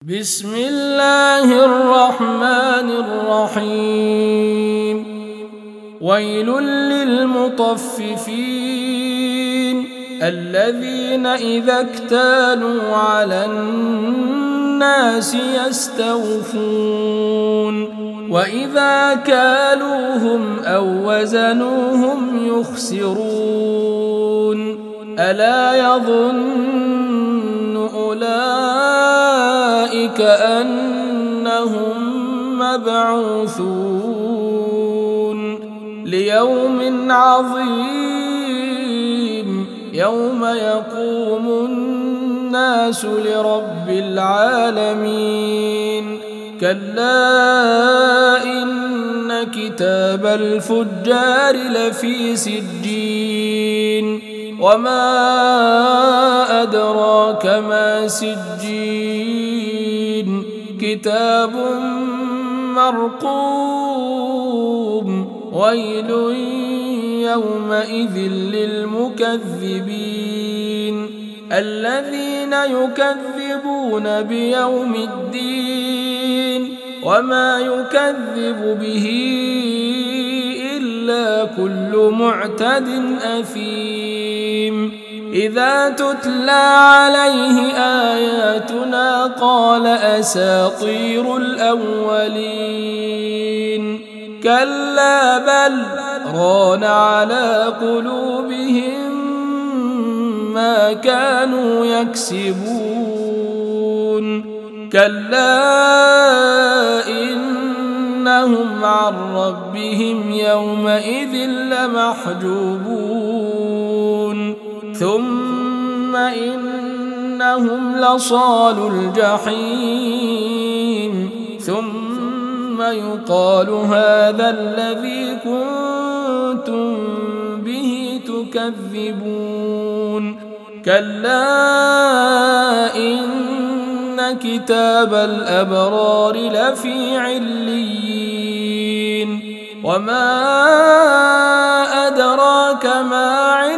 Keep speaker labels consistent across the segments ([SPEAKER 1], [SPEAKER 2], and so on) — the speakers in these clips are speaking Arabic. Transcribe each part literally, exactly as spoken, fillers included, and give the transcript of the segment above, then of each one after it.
[SPEAKER 1] بسم الله الرحمن الرحيم ويل للمطففين الذين إذا اكتالوا على الناس يستوفون وإذا كالوهم أو وزنوهم يخسرون ألا يظن أولئك أنهم مبعوثون ليوم عظيم يوم يقوم الناس لرب العالمين كلا إن كتاب الفجار لفي سجين وما أدراك ما سجين كتاب مرقوم ويل يومئذ للمكذبين الذين يكذبون بيوم الدين وما يكذب به إلا كل معتد أثيم إذا تتلى عليه آياتنا قال أساطير الأولين كلا بل ران على قلوبهم ما كانوا يكسبون كلا إنهم عن ربهم يومئذ لمحجوبون ثم إنهم لصالوا الجحيم ثم يقال هذا الذي كنتم به تكذبون كلا إن كتاب الأبرار لفي عليين وما أدراك ما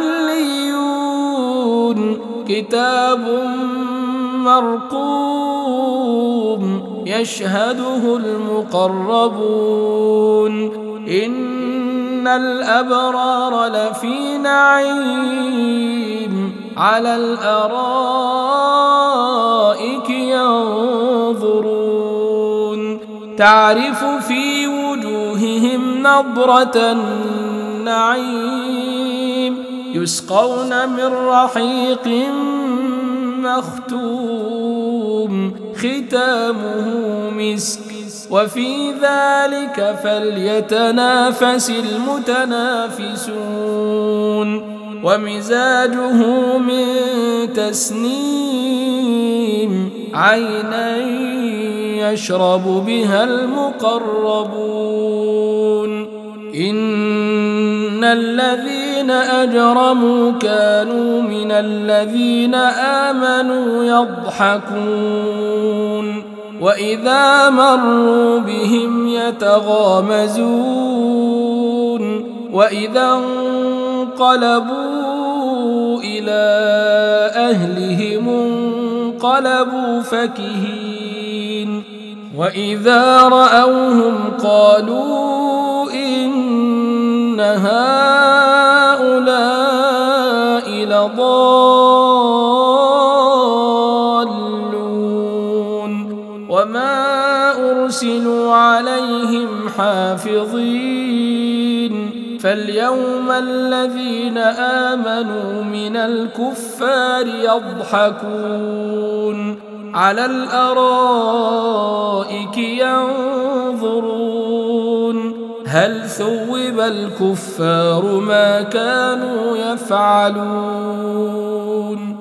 [SPEAKER 1] عليون كتاب مرقوم يشهده المقربون إن الأبرار لفي نعيم على الأرائك ينظرون تعرف في وجوههم نضرة النعيم يسقون من رحيق مختوم ختامه مسك وفي ذلك فليتنافس المتنافسون ومزاجه من تسنيم عينا يشرب بها المقربون إن الذين أجرموا كانوا من الذين آمنوا يضحكون وإذا مروا بهم يتغامزون وإذا انقلبوا إلى أهلهم انقلبوا فكهين وإذا رأوهم قالوا إن هؤلاء لضالون وما أرسلوا عليهم حافظين فاليوم الذين آمنوا من الكفار يضحكون على الأرائك ينظرون هل ثوب الكفار ما كانوا يفعلون